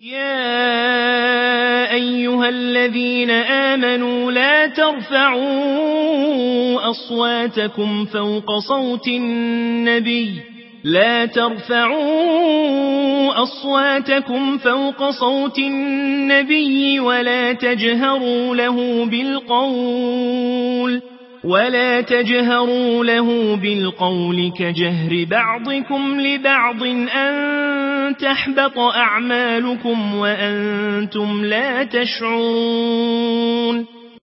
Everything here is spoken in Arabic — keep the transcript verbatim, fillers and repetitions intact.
يا أيها الذين آمنوا لا ترفعوا أصواتكم فوق صوت النبي لا ترفعوا أصواتكم فوق صوت النبي ولا تجهروا له بالقول ولا تجهروا له بالقول كجهر بعضكم لبعض أن تحبط أعمالكم وأنتم لا تشعرون